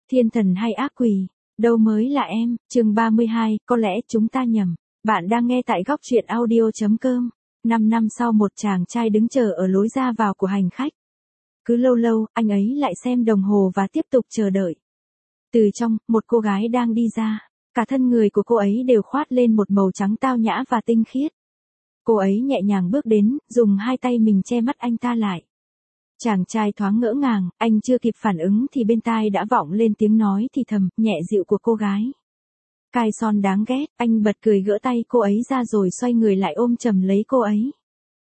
Thiên thần hay ác quỷ? Đâu mới là em, chương 32, có lẽ chúng ta nhầm. Bạn đang nghe tại góc truyện audio.com. 5 năm sau một chàng trai đứng chờ ở lối ra vào của hành khách. Cứ lâu lâu, anh ấy lại xem đồng hồ và tiếp tục chờ đợi. Từ trong, một cô gái đang đi ra. Cả thân người của cô ấy đều khoát lên một màu trắng tao nhã và tinh khiết. Cô ấy nhẹ nhàng bước đến, dùng hai tay mình che mắt anh ta lại. Chàng trai thoáng ngỡ ngàng, anh chưa kịp phản ứng thì bên tai đã vọng lên tiếng nói thì thầm, nhẹ dịu của cô gái. Cai Son đáng ghét, anh bật cười gỡ tay cô ấy ra rồi xoay người lại ôm chầm lấy cô ấy.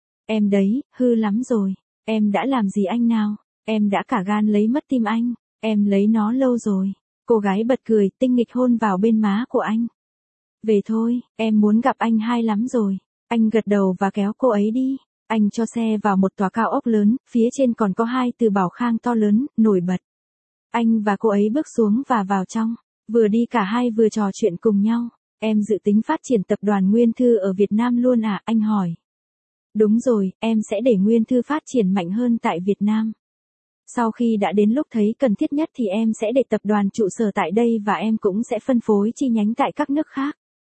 Em đấy, hư lắm rồi, em đã làm gì anh nào, em đã cả gan lấy mất tim anh, em lấy nó lâu rồi. Cô gái bật cười, tinh nghịch hôn vào bên má của anh. Về thôi, em muốn gặp anh hai lắm rồi. Anh gật đầu và kéo cô ấy đi. Anh cho xe vào một tòa cao ốc lớn, phía trên còn có hai từ bảo khang to lớn, nổi bật. Anh và cô ấy bước xuống và vào trong. Vừa đi cả hai vừa trò chuyện cùng nhau. Em dự tính phát triển tập đoàn Nguyên Thư ở Việt Nam luôn à? Anh hỏi. Đúng rồi, em sẽ để Nguyên Thư phát triển mạnh hơn tại Việt Nam. Sau khi đã đến lúc thấy cần thiết nhất thì em sẽ để tập đoàn trụ sở tại đây và em cũng sẽ phân phối chi nhánh tại các nước khác.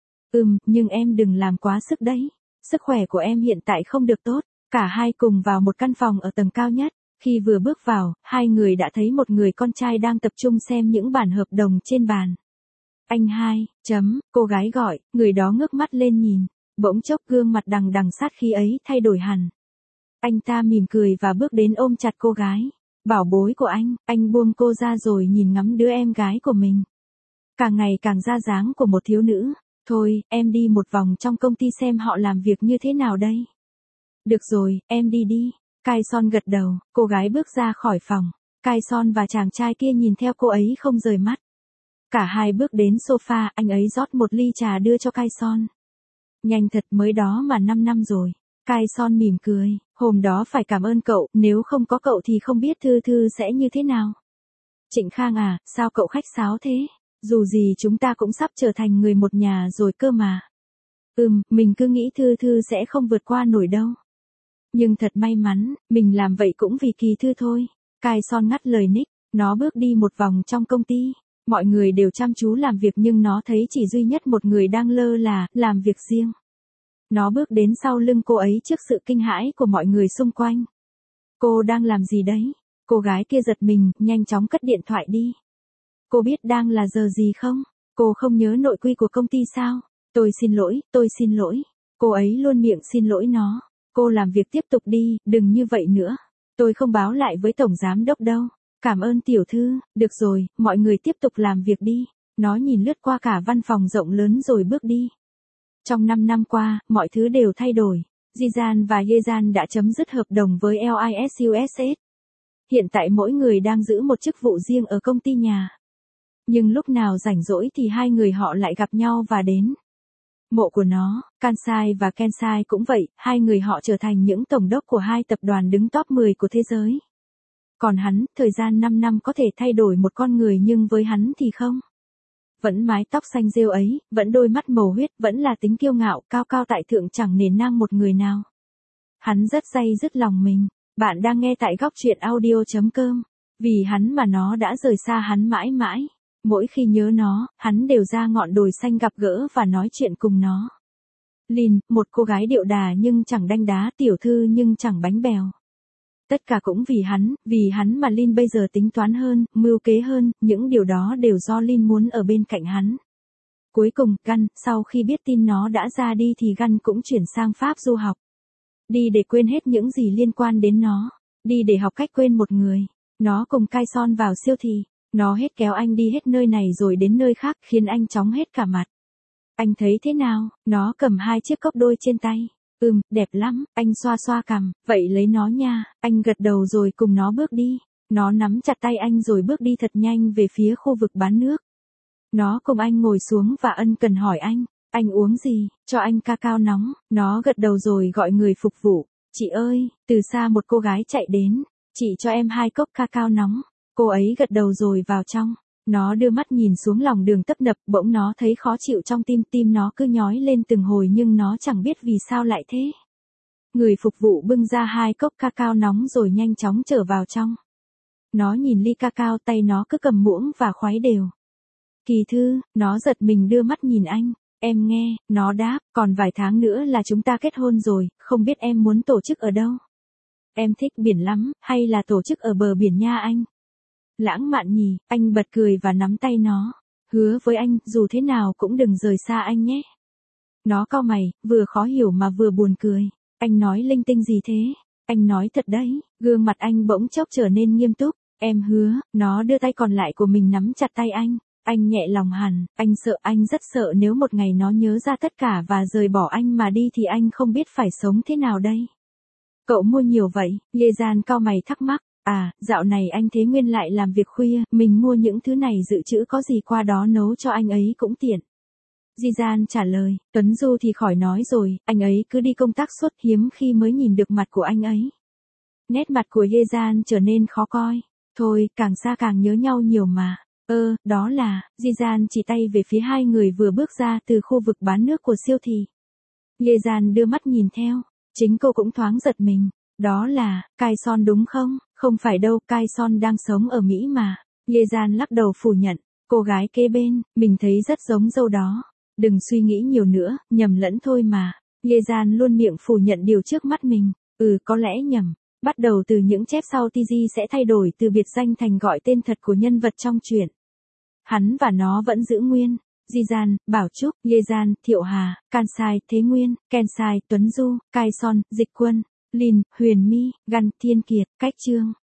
Nhưng em đừng làm quá sức đấy. Sức khỏe của em hiện tại không được tốt. Cả hai cùng vào một căn phòng ở tầng cao nhất. Khi vừa bước vào, hai người đã thấy một người con trai đang tập trung xem những bản hợp đồng trên bàn. Anh hai, cô gái gọi, người đó ngước mắt lên nhìn. Bỗng chốc gương mặt đằng đằng sát khí ấy thay đổi hẳn. Anh ta mỉm cười và bước đến ôm chặt cô gái. Bảo bối của anh buông cô ra rồi nhìn ngắm đứa em gái của mình. Càng ngày càng ra dáng của một thiếu nữ. Thôi, em đi một vòng trong công ty xem họ làm việc như thế nào đây. Được rồi, em đi đi. Cai Son gật đầu, cô gái bước ra khỏi phòng. Cai Son và chàng trai kia nhìn theo cô ấy không rời mắt. Cả hai bước đến sofa, anh ấy rót một ly trà đưa cho Cai Son. Nhanh thật, mới đó mà 5 năm rồi. Cai Son mỉm cười, hôm đó phải cảm ơn cậu, nếu không có cậu thì không biết Thư Thư sẽ như thế nào. Trịnh Khang à, sao cậu khách sáo thế? Dù gì chúng ta cũng sắp trở thành người một nhà rồi cơ mà. Mình cứ nghĩ Thư Thư sẽ không vượt qua nổi đâu. Nhưng thật may mắn, mình làm vậy cũng vì Kỳ Thư thôi. Cai Son ngắt lời Nick, nó bước đi một vòng trong công ty. Mọi người đều chăm chú làm việc nhưng nó thấy chỉ duy nhất một người đang lơ là, làm việc riêng. Nó bước đến sau lưng cô ấy trước sự kinh hãi của mọi người xung quanh. Cô đang làm gì đấy? Cô gái kia giật mình, nhanh chóng cất điện thoại đi. Cô biết đang là giờ gì không? Cô không nhớ nội quy của công ty sao? Tôi xin lỗi. Cô ấy luôn miệng xin lỗi nó. Cô làm việc tiếp tục đi, đừng như vậy nữa. Tôi không báo lại với tổng giám đốc đâu. Cảm ơn tiểu thư, được rồi, mọi người tiếp tục làm việc đi. Nó nhìn lướt qua cả văn phòng rộng lớn rồi bước đi. Trong 5 năm qua, mọi thứ đều thay đổi. Jizan và Yezan đã chấm dứt hợp đồng với LISUSS. Hiện tại mỗi người đang giữ một chức vụ riêng ở công ty nhà. Nhưng lúc nào rảnh rỗi thì hai người họ lại gặp nhau và đến. Mộ của nó, Kansai và Kensai cũng vậy, hai người họ trở thành những tổng đốc của hai tập đoàn đứng top 10 của thế giới. Còn hắn, thời gian 5 năm có thể thay đổi một con người nhưng với hắn thì không. Vẫn mái tóc xanh rêu ấy, vẫn đôi mắt màu huyết, vẫn là tính kiêu ngạo, cao cao tại thượng chẳng nể nang một người nào. Hắn rất day dứt lòng mình. Bạn đang nghe tại góc truyện audio.com. Vì hắn mà nó đã rời xa hắn mãi mãi. Mỗi khi nhớ nó, hắn đều ra ngọn đồi xanh gặp gỡ và nói chuyện cùng nó. Lin, một cô gái điệu đà nhưng chẳng đanh đá, tiểu thư nhưng chẳng bánh bèo. Tất cả cũng vì hắn mà Lin bây giờ tính toán hơn, mưu kế hơn, những điều đó đều do Lin muốn ở bên cạnh hắn. Cuối cùng, Gun, sau khi biết tin nó đã ra đi thì Gun cũng chuyển sang Pháp du học. Đi để quên hết những gì liên quan đến nó. Đi để học cách quên một người. Nó cùng Cai Son vào siêu thị. Nó hết kéo anh đi hết nơi này rồi đến nơi khác khiến anh chóng hết cả mặt. Anh thấy thế nào? Nó cầm hai chiếc cốc đôi trên tay. Đẹp lắm, anh xoa xoa cằm, vậy lấy nó nha. Anh gật đầu rồi cùng nó bước đi. Nó nắm chặt tay anh rồi bước đi thật nhanh về phía khu vực bán nước. Nó cùng anh ngồi xuống và ân cần hỏi anh uống gì, cho anh cacao nóng. Nó gật đầu rồi gọi người phục vụ. Chị ơi, từ xa một cô gái chạy đến. Chị cho em 2 cốc cacao nóng. Cô ấy gật đầu rồi vào trong. Nó đưa mắt nhìn xuống lòng đường tấp nập, bỗng nó thấy khó chịu trong tim nó cứ nhói lên từng hồi nhưng nó chẳng biết vì sao lại thế. Người phục vụ bưng ra 2 cốc cacao nóng rồi nhanh chóng trở vào trong. Nó nhìn ly cacao, tay nó cứ cầm muỗng và khoái đều. Kỳ thư, nó giật mình đưa mắt nhìn anh. Em nghe, nó đáp, còn vài tháng nữa là chúng ta kết hôn rồi, không biết em muốn tổ chức ở đâu? Em thích biển lắm, hay là tổ chức ở bờ biển nha anh? Lãng mạn nhỉ, anh bật cười và nắm tay nó. Hứa với anh, dù thế nào cũng đừng rời xa anh nhé. Nó cau mày, vừa khó hiểu mà vừa buồn cười. Anh nói linh tinh gì thế? Anh nói thật đấy, gương mặt anh bỗng chốc trở nên nghiêm túc. Em hứa, nó đưa tay còn lại của mình nắm chặt tay anh. Anh nhẹ lòng hẳn, anh rất sợ nếu một ngày nó nhớ ra tất cả và rời bỏ anh mà đi thì anh không biết phải sống thế nào đây. Cậu mua nhiều vậy, Lê Gian cau mày thắc mắc. À, dạo này anh Thế Nguyên lại làm việc khuya, mình mua những thứ này dự trữ có gì qua đó nấu cho anh ấy cũng tiện. Di Gian trả lời, Tuấn Du thì khỏi nói rồi, anh ấy cứ đi công tác suốt, hiếm khi mới nhìn được mặt của anh ấy. Nét mặt của Ye Gian trở nên khó coi. Thôi, càng xa càng nhớ nhau nhiều mà. Đó là, Di Gian chỉ tay về phía hai người vừa bước ra từ khu vực bán nước của siêu thị. Ye Gian đưa mắt nhìn theo, chính cô cũng thoáng giật mình. Đó là, Kai Son đúng không? Không phải đâu, Kai Son đang sống ở Mỹ mà. Ye Gian lắc đầu phủ nhận, cô gái kế bên, mình thấy rất giống dâu đó. Đừng suy nghĩ nhiều nữa, nhầm lẫn thôi mà. Ye Gian luôn miệng phủ nhận điều trước mắt mình. Có lẽ nhầm. Bắt đầu từ những chép sau TG sẽ thay đổi từ biệt danh thành gọi tên thật của nhân vật trong truyện. Hắn và nó vẫn giữ nguyên. Di Gian, Bảo Trúc, Ye Gian, Thiệu Hà, Kansai, Thế Nguyên, Kensai, Tuấn Du, Kai Son, Dịch Quân, Lin, Huyền My, Gan, Thiên Kiệt, Cách Trương.